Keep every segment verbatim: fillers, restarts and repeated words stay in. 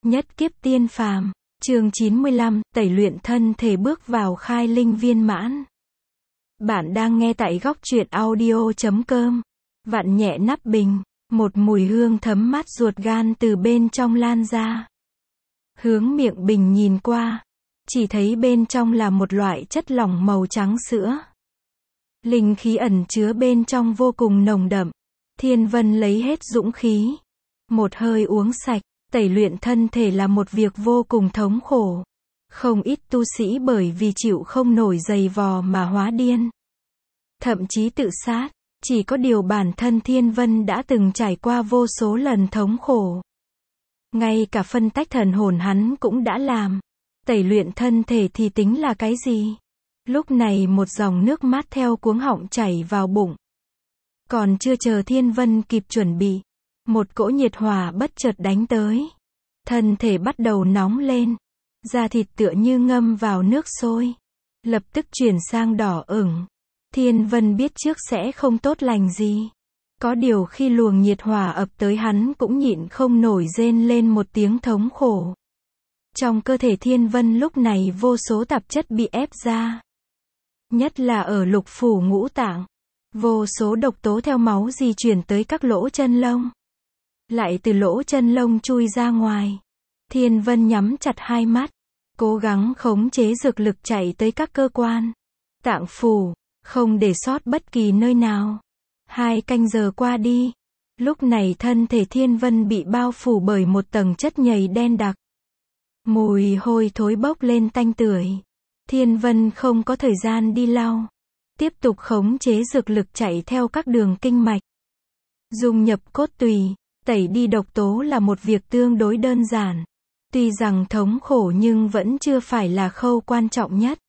Nhất kiếp tiên phàm, chương chín mươi lăm, tẩy luyện thân thể bước vào khai linh viên mãn. Bạn đang nghe tại góc truyện audio chấm com. Vặn nhẹ nắp bình, một mùi hương thấm mát ruột gan từ bên trong lan ra. Hướng miệng bình nhìn qua, chỉ thấy bên trong là một loại chất lỏng màu trắng sữa. Linh khí ẩn chứa bên trong vô cùng nồng đậm. Thiên Vân lấy hết dũng khí, một hơi uống sạch. Tẩy luyện thân thể là một việc vô cùng thống khổ. Không ít tu sĩ bởi vì chịu không nổi giày vò mà hóa điên. Thậm chí tự sát. Chỉ có điều bản thân Thiên Vân đã từng trải qua vô số lần thống khổ. Ngay cả phân tách thần hồn hắn cũng đã làm. Tẩy luyện thân thể thì tính là cái gì? Lúc này một dòng nước mát theo cuống họng chảy vào bụng. Còn chưa chờ Thiên Vân kịp chuẩn bị, một cỗ nhiệt hỏa bất chợt đánh tới. Thân thể bắt đầu nóng lên. Da thịt tựa như ngâm vào nước sôi. Lập tức chuyển sang đỏ ửng. Thiên Vân biết trước sẽ không tốt lành gì. Có điều khi luồng nhiệt hỏa ập tới hắn cũng nhịn không nổi rên lên một tiếng thống khổ. Trong cơ thể Thiên Vân lúc này vô số tạp chất bị ép ra. Nhất là ở lục phủ ngũ tạng. Vô số độc tố theo máu di chuyển tới các lỗ chân lông. Lại từ lỗ chân lông chui ra ngoài. Thiên Vân nhắm chặt hai mắt, cố gắng khống chế dược lực chạy tới các cơ quan, tạng phủ, không để sót bất kỳ nơi nào. Hai canh giờ qua đi, lúc này thân thể Thiên Vân bị bao phủ bởi một tầng chất nhầy đen đặc. Mùi hôi thối bốc lên tanh tưởi. Thiên Vân không có thời gian đi lau, tiếp tục khống chế dược lực chạy theo các đường kinh mạch, dung nhập cốt tủy. Tẩy đi độc tố là một việc tương đối đơn giản. Tuy rằng thống khổ nhưng vẫn chưa phải là khâu quan trọng nhất.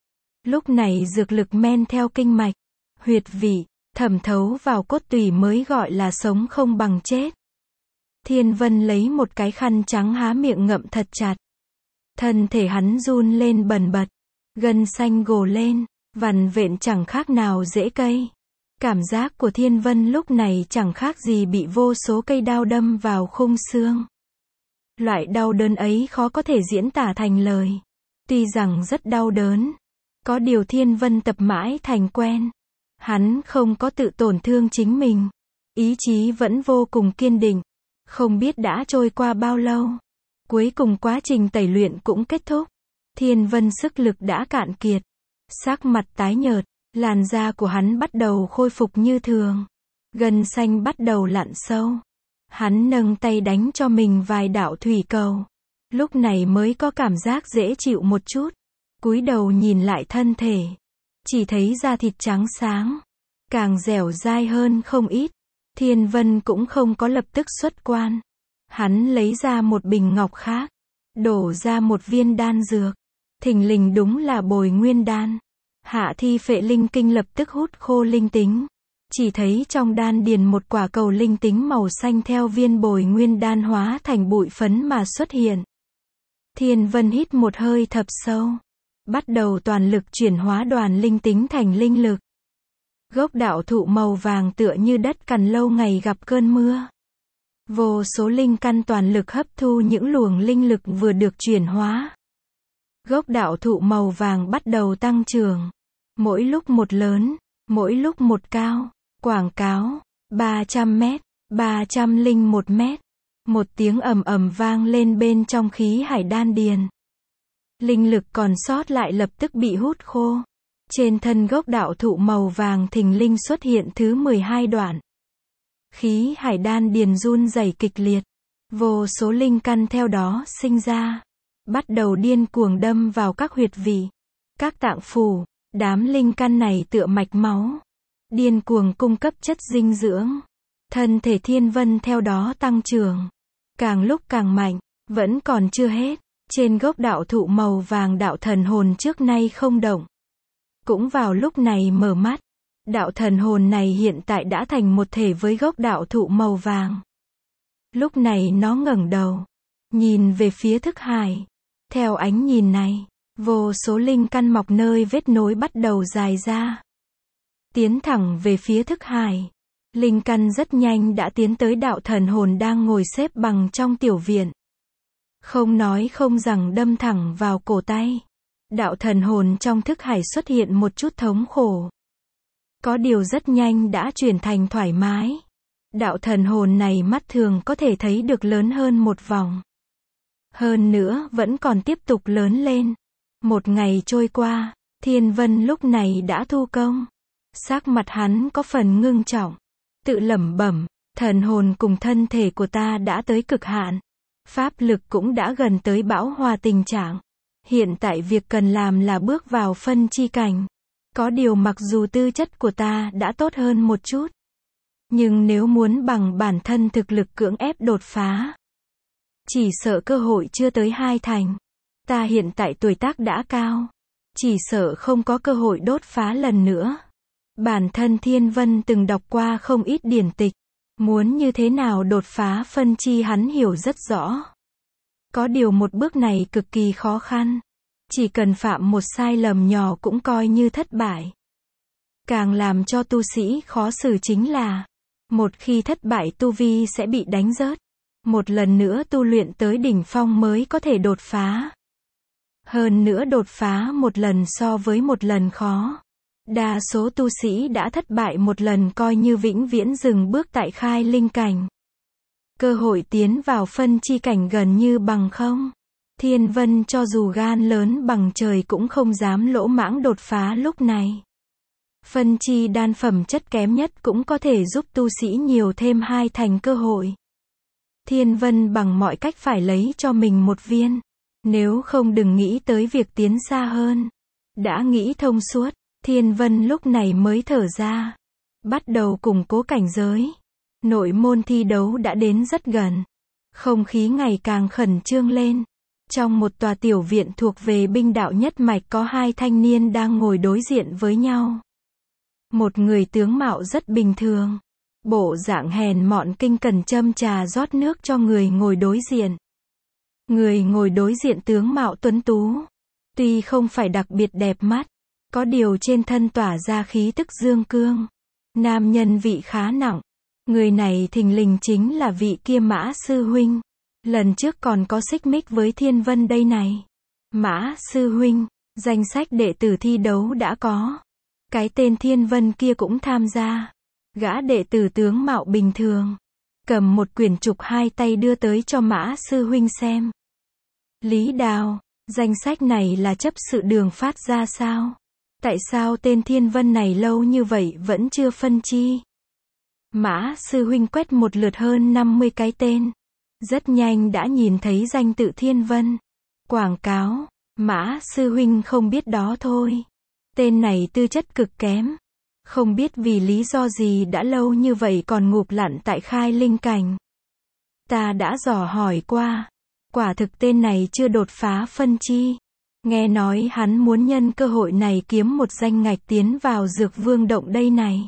Lúc này dược lực men theo kinh mạch, huyệt vị, thẩm thấu vào cốt tủy mới gọi là sống không bằng chết. Thiên Vân lấy một cái khăn trắng há miệng ngậm thật chặt. Thân thể hắn run lên bần bật, gân xanh gồ lên, vằn vện chẳng khác nào rễ cây. Cảm giác của Thiên Vân lúc này chẳng khác gì bị vô số cây đao đâm vào khung xương. Loại đau đớn ấy khó có thể diễn tả thành lời. Tuy rằng rất đau đớn, có điều Thiên Vân tập mãi thành quen. Hắn không có tự tổn thương chính mình. Ý chí vẫn vô cùng kiên định. Không biết đã trôi qua bao lâu. Cuối cùng quá trình tẩy luyện cũng kết thúc. Thiên Vân sức lực đã cạn kiệt. Sắc mặt tái nhợt. Làn da của hắn bắt đầu khôi phục như thường. Gân xanh bắt đầu lặn sâu. Hắn nâng tay đánh cho mình vài đạo thủy cầu. Lúc này mới có cảm giác dễ chịu một chút. Cúi đầu nhìn lại thân thể. Chỉ thấy da thịt trắng sáng. Càng dẻo dai hơn không ít. Thiên Vân cũng không có lập tức xuất quan. Hắn lấy ra một bình ngọc khác. Đổ ra một viên đan dược. Thình lình đúng là bồi nguyên đan. Hạ thi phệ linh kinh lập tức hút khô linh tính. Chỉ thấy trong đan điền một quả cầu linh tính màu xanh theo viên bồi nguyên đan hóa thành bụi phấn mà xuất hiện. Thiên Vân hít một hơi thật sâu. Bắt đầu toàn lực chuyển hóa đoàn linh tính thành linh lực. Gốc đạo thụ màu vàng tựa như đất cằn lâu ngày gặp cơn mưa. Vô số linh căn toàn lực hấp thu những luồng linh lực vừa được chuyển hóa. Gốc đạo thụ màu vàng bắt đầu tăng trưởng. Mỗi lúc một lớn, mỗi lúc một cao. Quảng cáo, ba trăm mét, ba trăm lẻ một mét. Một tiếng ầm ầm vang lên bên trong khí hải đan điền. Linh lực còn sót lại lập tức bị hút khô. Trên thân gốc đạo thụ màu vàng thình lình xuất hiện thứ mười hai đoạn. Khí hải đan điền run rẩy kịch liệt. Vô số linh căn theo đó sinh ra. Bắt đầu điên cuồng đâm vào các huyệt vị, các tạng phủ. Đám linh căn này tựa mạch máu. Điên cuồng cung cấp chất dinh dưỡng. Thân thể Thiên Vân theo đó tăng trưởng. Càng lúc càng mạnh. Vẫn còn chưa hết. Trên gốc đạo thụ màu vàng đạo thần hồn trước nay không động. Cũng vào lúc này mở mắt. Đạo thần hồn này hiện tại đã thành một thể với gốc đạo thụ màu vàng. Lúc này nó ngẩng đầu. Nhìn về phía thức hải. Theo ánh nhìn này. Vô số linh căn mọc nơi vết nối bắt đầu dài ra. Tiến thẳng về phía thức hải. Linh căn rất nhanh đã tiến tới đạo thần hồn đang ngồi xếp bằng trong tiểu viện. Không nói không rằng đâm thẳng vào cổ tay. Đạo thần hồn trong thức hải xuất hiện một chút thống khổ. Có điều rất nhanh đã chuyển thành thoải mái. Đạo thần hồn này mắt thường có thể thấy được lớn hơn một vòng. Hơn nữa vẫn còn tiếp tục lớn lên. Một ngày trôi qua, Thiên Vân lúc này đã thu công. Sắc mặt hắn có phần ngưng trọng. Tự lẩm bẩm, thần hồn cùng thân thể của ta đã tới cực hạn. Pháp lực cũng đã gần tới bão hòa tình trạng. Hiện tại việc cần làm là bước vào phân chi cảnh. Có điều mặc dù tư chất của ta đã tốt hơn một chút. Nhưng nếu muốn bằng bản thân thực lực cưỡng ép đột phá, chỉ sợ cơ hội chưa tới hai thành. Ta hiện tại tuổi tác đã cao. Chỉ sợ không có cơ hội đột phá lần nữa. Bản thân Thiên Vân từng đọc qua không ít điển tịch. Muốn như thế nào đột phá phân chi hắn hiểu rất rõ. Có điều một bước này cực kỳ khó khăn. Chỉ cần phạm một sai lầm nhỏ cũng coi như thất bại. Càng làm cho tu sĩ khó xử chính là, một khi thất bại tu vi sẽ bị đánh rớt. Một lần nữa tu luyện tới đỉnh phong mới có thể đột phá. Hơn nữa đột phá một lần so với một lần khó. Đa số tu sĩ đã thất bại một lần coi như vĩnh viễn dừng bước tại khai linh cảnh. Cơ hội tiến vào phân chi cảnh gần như bằng không. Thiên Vân cho dù gan lớn bằng trời cũng không dám lỗ mãng đột phá lúc này. Phân chi đan phẩm chất kém nhất cũng có thể giúp tu sĩ nhiều thêm hai thành cơ hội. Thiên Vân bằng mọi cách phải lấy cho mình một viên. Nếu không đừng nghĩ tới việc tiến xa hơn. Đã nghĩ thông suốt, Thiên Vân lúc này mới thở ra. Bắt đầu củng cố cảnh giới. Nội môn thi đấu đã đến rất gần. Không khí ngày càng khẩn trương lên. Trong một tòa tiểu viện thuộc về binh đạo nhất mạch có hai thanh niên đang ngồi đối diện với nhau. Một người tướng mạo rất bình thường. Bộ dạng hèn mọn kinh cần châm trà rót nước cho người ngồi đối diện. Người ngồi đối diện tướng mạo tuấn tú. Tuy không phải đặc biệt đẹp mắt. Có điều trên thân tỏa ra khí tức dương cương. Nam nhân vị khá nặng. Người này thình lình chính là vị kia Mã Sư Huynh. Lần trước còn có xích mích với Thiên Vân đây này. Mã Sư Huynh, danh sách đệ tử thi đấu đã có. Cái tên Thiên Vân kia cũng tham gia. Gã đệ tử tướng mạo bình thường. Cầm một quyển trục hai tay đưa tới cho Mã Sư Huynh xem. Lý Đào, danh sách này là chấp sự đường phát ra sao? Tại sao tên Thiên Vân này lâu như vậy vẫn chưa phân chi? Mã Sư Huynh quét một lượt hơn năm mươi cái tên. Rất nhanh đã nhìn thấy danh tự Thiên Vân. Quảng cáo, Mã Sư Huynh không biết đó thôi. Tên này tư chất cực kém. Không biết vì lý do gì đã lâu như vậy còn ngụp lặn tại khai linh cảnh. Ta đã dò hỏi qua. Quả thực tên này chưa đột phá phân chi. Nghe nói hắn muốn nhân cơ hội này kiếm một danh ngạch tiến vào Dược Vương Động đây này.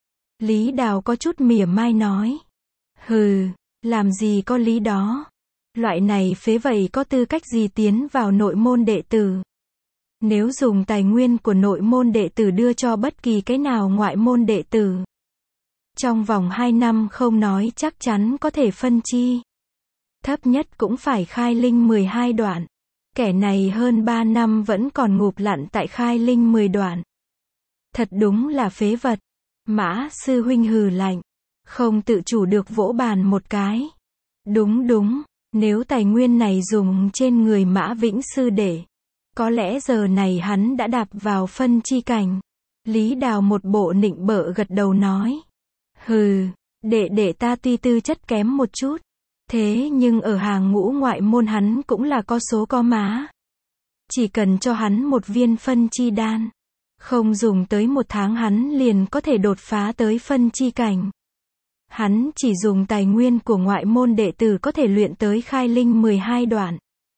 Lý Đào có chút mỉa mai nói. Hừ, làm gì có lý đó. Loại này phế vậy có tư cách gì tiến vào nội môn đệ tử. Nếu dùng tài nguyên của nội môn đệ tử đưa cho bất kỳ cái nào ngoại môn đệ tử. Trong vòng hai năm không nói chắc chắn có thể phân chi. Thấp nhất cũng phải khai linh mười hai đoạn. Kẻ này hơn ba năm vẫn còn ngụp lặn tại khai linh mười đoạn. Thật đúng là phế vật. Mã Sư Huynh hừ lạnh. Không tự chủ được vỗ bàn một cái. Đúng đúng, nếu tài nguyên này dùng trên người Mã Vĩnh Sư Đệ. Có lẽ giờ này hắn đã đạp vào phân chi cảnh. Lý Đào một bộ nịnh bợ gật đầu nói. Hừ, đệ đệ ta tuy tư chất kém một chút. Thế nhưng ở hàng ngũ ngoại môn hắn cũng là có số có má. Chỉ cần cho hắn một viên phân chi đan. Không dùng tới một tháng hắn liền có thể đột phá tới phân chi cảnh. Hắn chỉ dùng tài nguyên của ngoại môn đệ tử có thể luyện tới khai linh mười hai đoạn.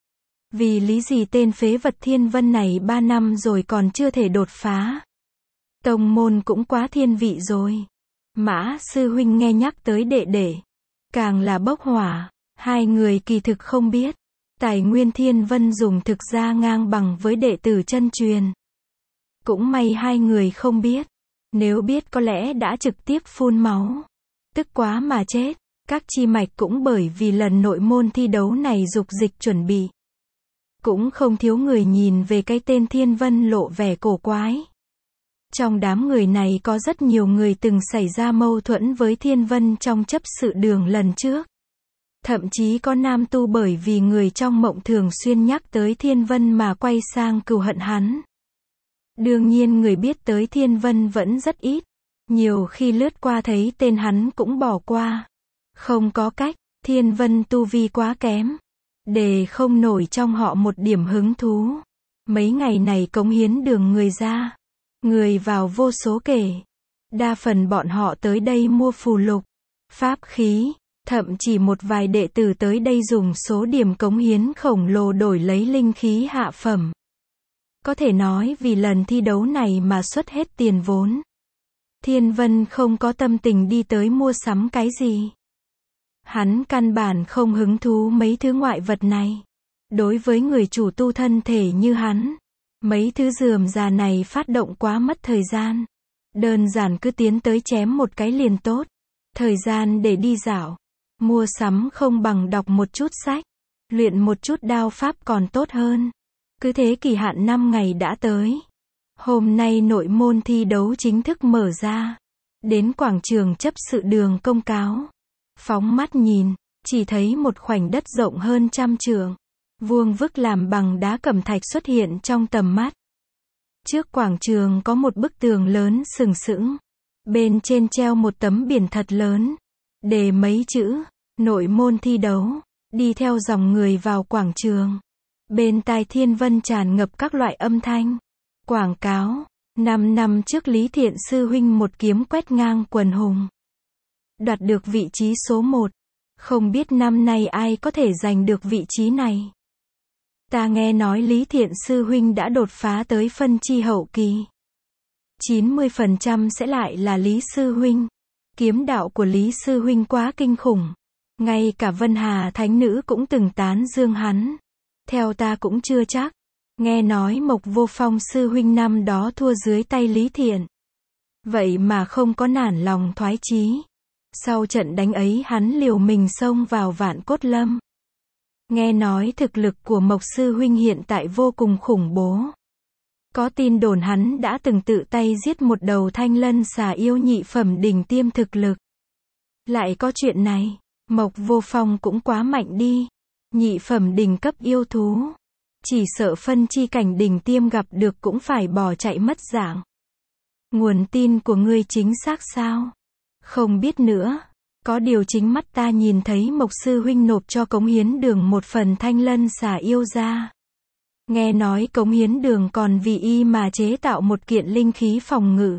Vì lý gì tên phế vật Thiên Vân này ba năm rồi còn chưa thể đột phá. Tông môn cũng quá thiên vị rồi. Mã Sư Huynh nghe nhắc tới đệ đệ. Càng là bốc hỏa. Hai người kỳ thực không biết. Tài nguyên Thiên Vân dùng thực ra ngang bằng với đệ tử chân truyền. Cũng may hai người không biết. Nếu biết có lẽ đã trực tiếp phun máu. Tức quá mà chết. Các chi mạch cũng bởi vì lần nội môn thi đấu này dục dịch chuẩn bị. Cũng không thiếu người nhìn về cái tên Thiên Vân lộ vẻ cổ quái. Trong đám người này có rất nhiều người từng xảy ra mâu thuẫn với Thiên Vân trong chấp sự đường lần trước. Thậm chí có nam tu bởi vì người trong mộng thường xuyên nhắc tới Thiên Vân mà quay sang cừu hận hắn. Đương nhiên người biết tới Thiên Vân vẫn rất ít. Nhiều khi lướt qua thấy tên hắn cũng bỏ qua. Không có cách, Thiên Vân tu vi quá kém. Để không nổi trong họ một điểm hứng thú. Mấy ngày này cống hiến đường người ra. Người vào vô số kể. Đa phần bọn họ tới đây mua phù lục, pháp khí. Thậm chỉ một vài đệ tử tới đây dùng số điểm cống hiến khổng lồ đổi lấy linh khí hạ phẩm. Có thể nói vì lần thi đấu này mà xuất hết tiền vốn. Thiên Vân không có tâm tình đi tới mua sắm cái gì. Hắn căn bản không hứng thú mấy thứ ngoại vật này. Đối với người chủ tu thân thể như hắn, mấy thứ rườm rà này phát động quá mất thời gian. Đơn giản cứ tiến tới chém một cái liền tốt. Thời gian để đi dạo, mua sắm không bằng đọc một chút sách, luyện một chút đao pháp còn tốt hơn. Cứ thế kỳ hạn năm ngày đã tới. Hôm nay nội môn thi đấu chính thức mở ra. Đến quảng trường chấp sự đường công cáo. Phóng mắt nhìn, chỉ thấy một khoảnh đất rộng hơn trăm trượng, vuông vức làm bằng đá cẩm thạch xuất hiện trong tầm mắt. Trước quảng trường có một bức tường lớn sừng sững. Bên trên treo một tấm biển thật lớn. Đề mấy chữ, nội môn thi đấu. Đi theo dòng người vào quảng trường. Bên tai Thiên Vân tràn ngập các loại âm thanh. Quảng cáo, năm năm trước Lý Thiện Sư Huynh một kiếm quét ngang quần hùng. Đoạt được vị trí số một. Không biết năm nay ai có thể giành được vị trí này. Ta nghe nói Lý Thiện Sư Huynh đã đột phá tới phân chi hậu kỳ. chín mươi phần trăm sẽ lại là Lý Sư Huynh. Kiếm đạo của Lý Sư Huynh quá kinh khủng. Ngay cả Vân Hà Thánh Nữ cũng từng tán dương hắn. Theo ta cũng chưa chắc. Nghe nói Mộc Vô Phong Sư Huynh năm đó thua dưới tay Lý Thiện. Vậy mà không có nản lòng thoái chí. Sau trận đánh ấy hắn liều mình xông vào Vạn Cốt Lâm. Nghe nói thực lực của Mộc Sư Huynh hiện tại vô cùng khủng bố. Có tin đồn hắn đã từng tự tay giết một đầu thanh lân xà yêu nhị phẩm đỉnh tiêm thực lực. Lại có chuyện này, Mộc Vô Phong cũng quá mạnh đi. Nhị phẩm đỉnh cấp yêu thú. Chỉ sợ phân chi cảnh đỉnh tiêm gặp được cũng phải bỏ chạy mất dạng. Nguồn tin của ngươi chính xác sao? Không biết nữa. Có điều chính mắt ta nhìn thấy Mộc Sư Huynh nộp cho cống hiến đường một phần thanh lân xà yêu ra. Nghe nói cống hiến đường còn vì y mà chế tạo một kiện linh khí phòng ngự.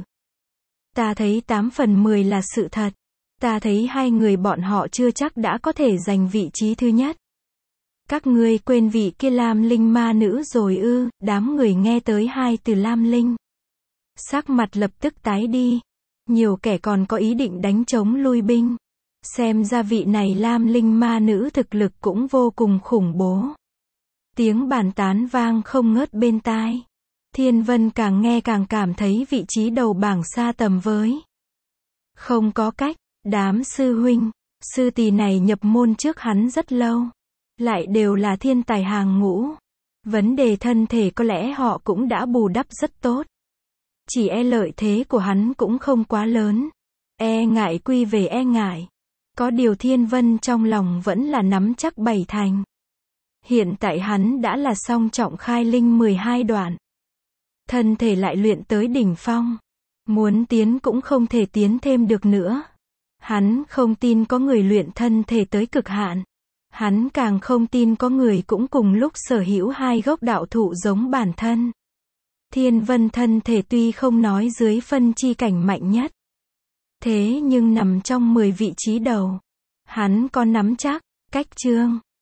Ta thấy tám phần mười là sự thật. Ta thấy hai người bọn họ chưa chắc đã có thể giành vị trí thứ nhất. Các ngươi quên vị kia Lam Linh ma nữ rồi ư? Đám người nghe tới hai từ Lam Linh. Sắc mặt lập tức tái đi. Nhiều kẻ còn có ý định đánh chống lui binh. Xem ra vị này Lam Linh ma nữ thực lực cũng vô cùng khủng bố. Tiếng bàn tán vang không ngớt bên tai. Thiên Vân càng nghe càng cảm thấy vị trí đầu bảng xa tầm với. Không có cách, đám sư huynh, sư tỷ này nhập môn trước hắn rất lâu. Lại đều là thiên tài hàng ngũ. Vấn đề thân thể có lẽ họ cũng đã bù đắp rất tốt. Chỉ e lợi thế của hắn cũng không quá lớn. E ngại quy về e ngại. Có điều Thiên Vân trong lòng vẫn là nắm chắc bảy thành. Hiện tại hắn đã là song trọng khai linh mười hai đoạn. Thân thể lại luyện tới đỉnh phong. Muốn tiến cũng không thể tiến thêm được nữa. Hắn không tin có người luyện thân thể tới cực hạn. Hắn càng không tin có người cũng cùng lúc sở hữu hai gốc đạo thụ giống bản thân. Thiên Vân thân thể tuy không nói dưới phân chi cảnh mạnh nhất. Thế nhưng nằm trong mười vị trí đầu. Hắn có nắm chắc, cách chương.